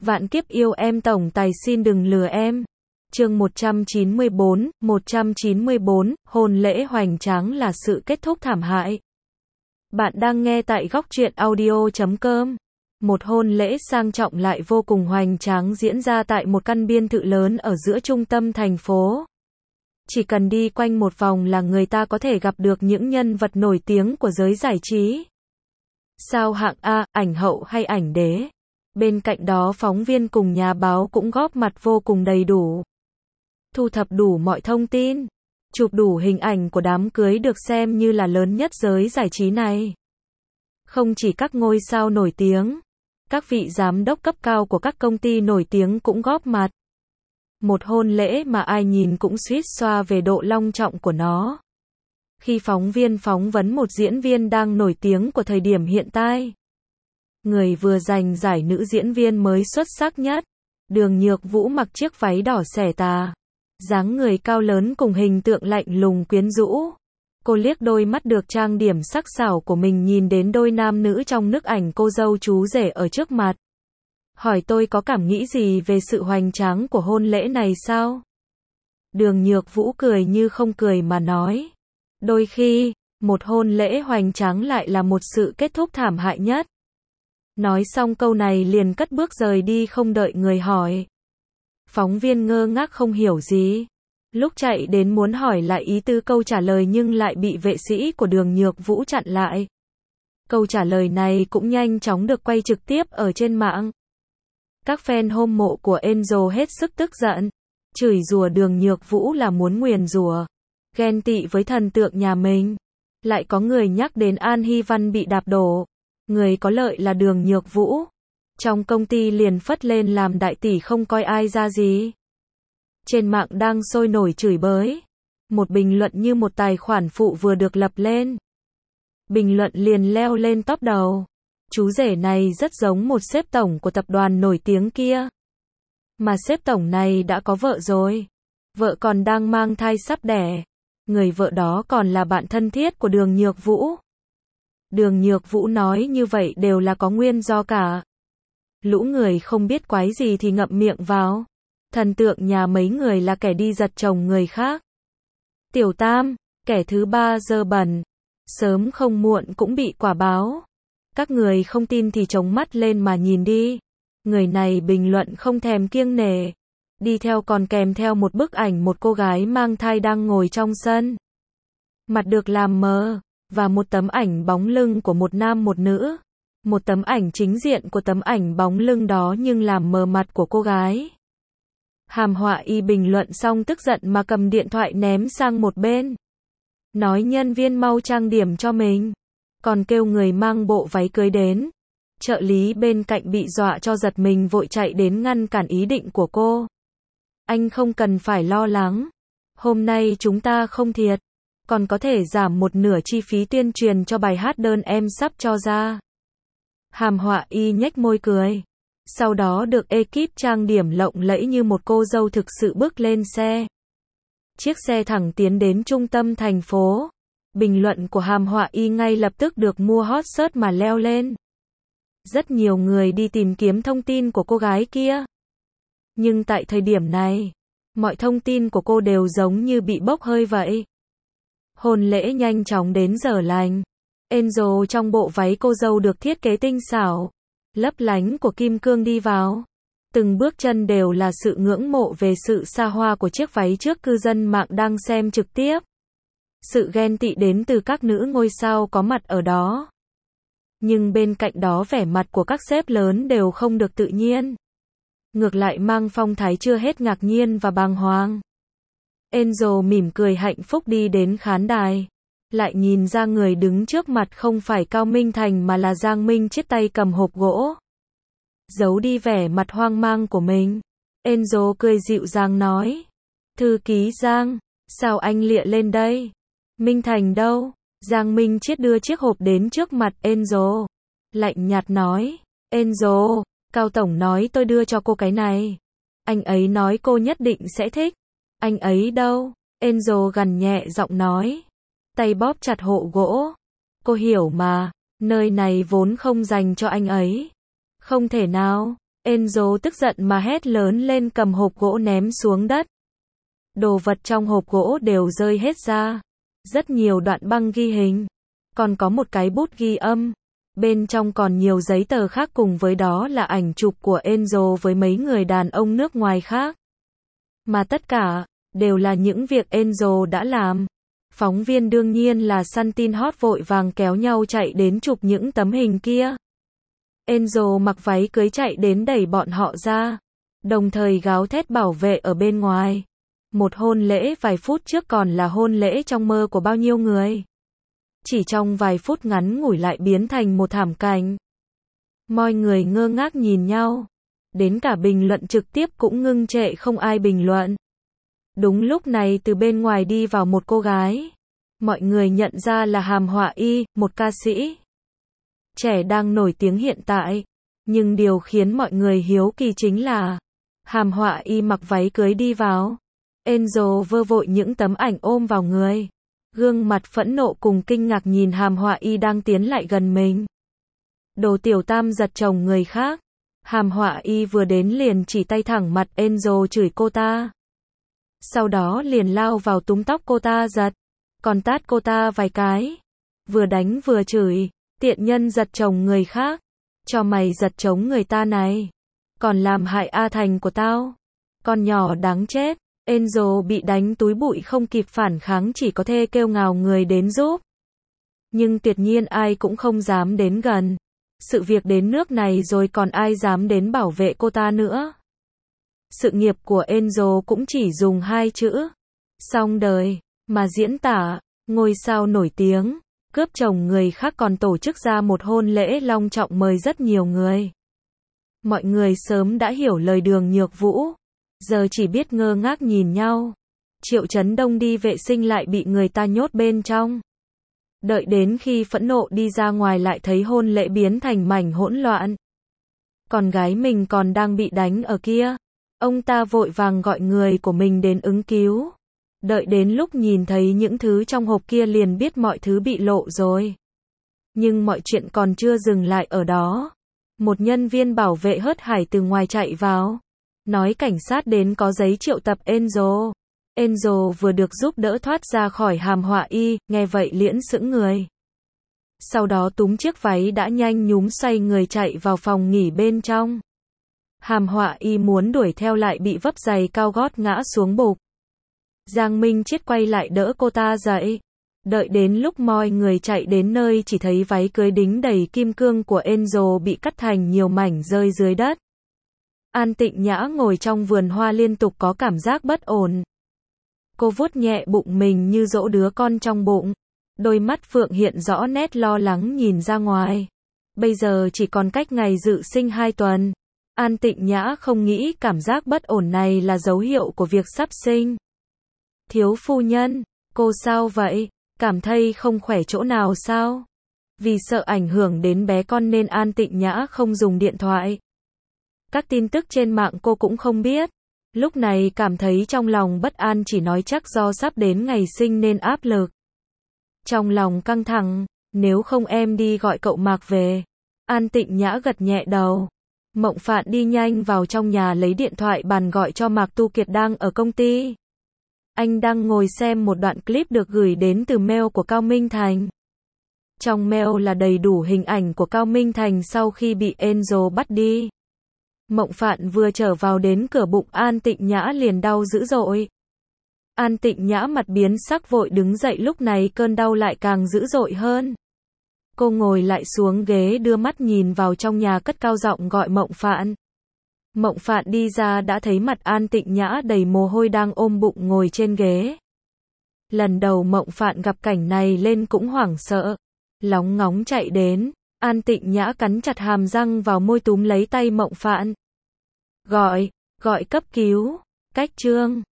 Vạn kiếp yêu em tổng tài xin đừng lừa em. Chương 194, hôn lễ hoành tráng là sự kết thúc thảm hại. Bạn đang nghe tại góc truyện audio.com. Một hôn lễ sang trọng lại vô cùng hoành tráng diễn ra tại một căn biệt thự lớn ở giữa trung tâm thành phố. Chỉ cần đi quanh một vòng là người ta có thể gặp được những nhân vật nổi tiếng của giới giải trí. Sao hạng A, ảnh hậu hay ảnh đế. Bên cạnh đó phóng viên cùng nhà báo cũng góp mặt vô cùng đầy đủ. Thu thập đủ mọi thông tin, chụp đủ hình ảnh của đám cưới được xem như là lớn nhất giới giải trí này. Không chỉ các ngôi sao nổi tiếng, các vị giám đốc cấp cao của các công ty nổi tiếng cũng góp mặt. Một hôn lễ mà ai nhìn cũng suýt xoa về độ long trọng của nó. Khi phóng viên phỏng vấn một diễn viên đang nổi tiếng của thời điểm hiện tại, người vừa giành giải nữ diễn viên mới xuất sắc nhất, Đường Nhược Vũ mặc chiếc váy đỏ xẻ tà, dáng người cao lớn cùng hình tượng lạnh lùng quyến rũ. Cô liếc đôi mắt được trang điểm sắc sảo của mình nhìn đến đôi nam nữ trong bức ảnh cô dâu chú rể ở trước mặt. Hỏi tôi có cảm nghĩ gì về sự hoành tráng của hôn lễ này sao? Đường Nhược Vũ cười như không cười mà nói. Đôi khi, một hôn lễ hoành tráng lại là một sự kết thúc thảm hại nhất. Nói xong câu này liền cất bước rời đi không đợi người hỏi. Phóng viên ngơ ngác không hiểu gì. Lúc chạy đến muốn hỏi lại ý tứ câu trả lời nhưng lại bị vệ sĩ của Đường Nhược Vũ chặn lại. Câu trả lời này cũng nhanh chóng được quay trực tiếp ở trên mạng. Các fan hâm mộ của Enzo hết sức tức giận, chửi rủa Đường Nhược Vũ là muốn nguyền rủa, ghen tị với thần tượng nhà mình. Lại có người nhắc đến An Hy Văn bị đạp đổ. Người có lợi là Đường Nhược Vũ. Trong công ty liền phất lên làm đại tỷ không coi ai ra gì. Trên mạng đang sôi nổi chửi bới. Một bình luận như một tài khoản phụ vừa được lập lên. Bình luận liền leo lên top đầu. Chú rể này rất giống một sếp tổng của tập đoàn nổi tiếng kia. Mà sếp tổng này đã có vợ rồi. Vợ còn đang mang thai sắp đẻ. Người vợ đó còn là bạn thân thiết của Đường Nhược Vũ. Đường Nhược Vũ nói như vậy đều là có nguyên do cả. Lũ người không biết quái gì thì ngậm miệng vào. Thần tượng nhà mấy người là kẻ đi giật chồng người khác. Tiểu Tam, kẻ thứ ba dơ bẩn. Sớm không muộn cũng bị quả báo. Các người không tin thì chống mắt lên mà nhìn đi. Người này bình luận không thèm kiêng nể. Đi theo còn kèm theo một bức ảnh một cô gái mang thai đang ngồi trong sân. Mặt được làm mờ. Và một tấm ảnh bóng lưng của một nam một nữ. Một tấm ảnh chính diện của tấm ảnh bóng lưng đó nhưng làm mờ mặt của cô gái. Hàm Họa Y bình luận xong tức giận mà cầm điện thoại ném sang một bên. Nói nhân viên mau trang điểm cho mình. Còn kêu người mang bộ váy cưới đến. Trợ lý bên cạnh bị dọa cho giật mình vội chạy đến ngăn cản ý định của cô. Anh không cần phải lo lắng. Hôm nay chúng ta không thiệt. Còn có thể giảm một nửa chi phí tuyên truyền cho bài hát đơn em sắp cho ra. Hàm Họa Y nhếch môi cười. Sau đó được ekip trang điểm lộng lẫy như một cô dâu thực sự bước lên xe. Chiếc xe thẳng tiến đến trung tâm thành phố. Bình luận của Hàm Họa Y ngay lập tức được mua hot search mà leo lên. Rất nhiều người đi tìm kiếm thông tin của cô gái kia. Nhưng tại thời điểm này, mọi thông tin của cô đều giống như bị bốc hơi vậy. Hôn lễ nhanh chóng đến giờ lành. Enzo trong bộ váy cô dâu được thiết kế tinh xảo, lấp lánh của kim cương đi vào. Từng bước chân đều là sự ngưỡng mộ về sự xa hoa của chiếc váy trước cư dân mạng đang xem trực tiếp. Sự ghen tị đến từ các nữ ngôi sao có mặt ở đó. Nhưng bên cạnh đó vẻ mặt của các sếp lớn đều không được tự nhiên. Ngược lại mang phong thái chưa hết ngạc nhiên và bàng hoàng. Enzo mỉm cười hạnh phúc đi đến khán đài. Lại nhìn ra người đứng trước mặt không phải Cao Minh Thành mà là Giang Minh Chiết tay cầm hộp gỗ. Giấu đi vẻ mặt hoang mang của mình. Enzo cười dịu dàng nói. Thư ký Giang, sao anh lịa lên đây? Minh Thành đâu? Giang Minh Chiết đưa chiếc hộp đến trước mặt Enzo. Lạnh nhạt nói. Enzo, Cao Tổng nói tôi đưa cho cô cái này. Anh ấy nói cô nhất định sẽ thích. Anh ấy đâu? Enzo gằn nhẹ giọng nói. Tay bóp chặt hộ gỗ. Cô hiểu mà, nơi này vốn không dành cho anh ấy. Không thể nào. Enzo tức giận mà hét lớn lên, cầm hộp gỗ ném xuống đất. Đồ vật trong hộp gỗ đều rơi hết ra. Rất nhiều đoạn băng ghi hình. Còn có một cái bút ghi âm. Bên trong còn nhiều giấy tờ khác, cùng với đó là ảnh chụp của Enzo với mấy người đàn ông nước ngoài khác. Mà tất cả đều là những việc Enzo đã làm. Phóng viên đương nhiên là săn tin hot vội vàng kéo nhau chạy đến chụp những tấm hình kia. Enzo mặc váy cưới chạy đến đẩy bọn họ ra, đồng thời gào thét bảo vệ ở bên ngoài. Một hôn lễ vài phút trước còn là hôn lễ trong mơ của bao nhiêu người. Chỉ trong vài phút ngắn ngủi lại biến thành một thảm cảnh. Mọi người ngơ ngác nhìn nhau. Đến cả bình luận trực tiếp cũng ngưng trệ, không ai bình luận. Đúng lúc này từ bên ngoài đi vào một cô gái. Mọi người nhận ra là Hàm Họa Y, một ca sĩ trẻ đang nổi tiếng hiện tại. Nhưng điều khiến mọi người hiếu kỳ chính là Hàm Họa Y mặc váy cưới đi vào. Enzo vơ vội những tấm ảnh ôm vào người. Gương mặt phẫn nộ cùng kinh ngạc nhìn Hàm Họa Y đang tiến lại gần mình. Đồ tiểu tam giật chồng người khác. Hàm Họa Y vừa đến liền chỉ tay thẳng mặt Enzo chửi cô ta. Sau đó liền lao vào túm tóc cô ta giật. Còn tát cô ta vài cái. Vừa đánh vừa chửi. Tiện nhân giật chồng người khác. Cho mày giật chồng người ta này. Còn làm hại A Thành của tao. Con nhỏ đáng chết. Enzo bị đánh túi bụi không kịp phản kháng, chỉ có thể kêu ngào người đến giúp. Nhưng tuyệt nhiên ai cũng không dám đến gần. Sự việc đến nước này rồi còn ai dám đến bảo vệ cô ta nữa. Sự nghiệp của Enzo cũng chỉ dùng 2 chữ. Xong đời. Mà diễn tả, ngôi sao nổi tiếng, cướp chồng người khác còn tổ chức ra một hôn lễ long trọng mời rất nhiều người. Mọi người sớm đã hiểu lời Đường Nhược Vũ. Giờ chỉ biết ngơ ngác nhìn nhau. Triệu Chấn Đông đi vệ sinh lại bị người ta nhốt bên trong. Đợi đến khi phẫn nộ đi ra ngoài lại thấy hôn lễ biến thành mảnh hỗn loạn. Con gái mình còn đang bị đánh ở kia. Ông ta vội vàng gọi người của mình đến ứng cứu. Đợi đến lúc nhìn thấy những thứ trong hộp kia liền biết mọi thứ bị lộ rồi. Nhưng mọi chuyện còn chưa dừng lại ở đó. Một nhân viên bảo vệ hớt hải từ ngoài chạy vào. Nói cảnh sát đến có giấy triệu tập Enzo. Enzo vừa được giúp đỡ thoát ra khỏi Hàm Họa Y, nghe vậy liễn sững người. Sau đó túm chiếc váy đã nhanh nhúm xoay người chạy vào phòng nghỉ bên trong. Hàm Họa Y muốn đuổi theo lại bị vấp giày cao gót ngã xuống bục. Giang Minh Chiết quay lại đỡ cô ta dậy. Đợi đến lúc mọi người chạy đến nơi chỉ thấy váy cưới đính đầy kim cương của Enzo bị cắt thành nhiều mảnh rơi dưới đất. An Tịnh Nhã ngồi trong vườn hoa liên tục có cảm giác bất ổn. Cô vuốt nhẹ bụng mình như dỗ đứa con trong bụng. Đôi mắt phượng hiện rõ nét lo lắng nhìn ra ngoài. Bây giờ chỉ còn cách ngày dự sinh 2 tuần. An Tịnh Nhã không nghĩ cảm giác bất ổn này là dấu hiệu của việc sắp sinh. Thiếu phu nhân, cô sao vậy? Cảm thấy không khỏe chỗ nào sao? Vì sợ ảnh hưởng đến bé con nên An Tịnh Nhã không dùng điện thoại. Các tin tức trên mạng cô cũng không biết. Lúc này cảm thấy trong lòng bất an, chỉ nói chắc do sắp đến ngày sinh nên áp lực. Trong lòng căng thẳng, nếu không em đi gọi cậu Mạc về. An Tịnh Nhã gật nhẹ đầu. Mộng Phạn đi nhanh vào trong nhà lấy điện thoại bàn gọi cho Mạc Tu Kiệt đang ở công ty. Anh đang ngồi xem một đoạn clip được gửi đến từ mail của Cao Minh Thành. Trong mail là đầy đủ hình ảnh của Cao Minh Thành sau khi bị Enzo bắt đi. Mộng Phạn vừa trở vào đến cửa bụng An Tịnh Nhã liền đau dữ dội. An Tịnh Nhã mặt biến sắc vội đứng dậy, lúc này cơn đau lại càng dữ dội hơn. Cô ngồi lại xuống ghế đưa mắt nhìn vào trong nhà, cất cao giọng gọi Mộng Phạn. Mộng Phạn đi ra đã thấy mặt An Tịnh Nhã đầy mồ hôi đang ôm bụng ngồi trên ghế. Lần đầu Mộng Phạn gặp cảnh này lên cũng hoảng sợ. Lóng ngóng chạy đến. An Tịnh Nhã cắn chặt hàm răng vào môi túm lấy tay Mộng Phạn. Gọi cấp cứu. Cách chương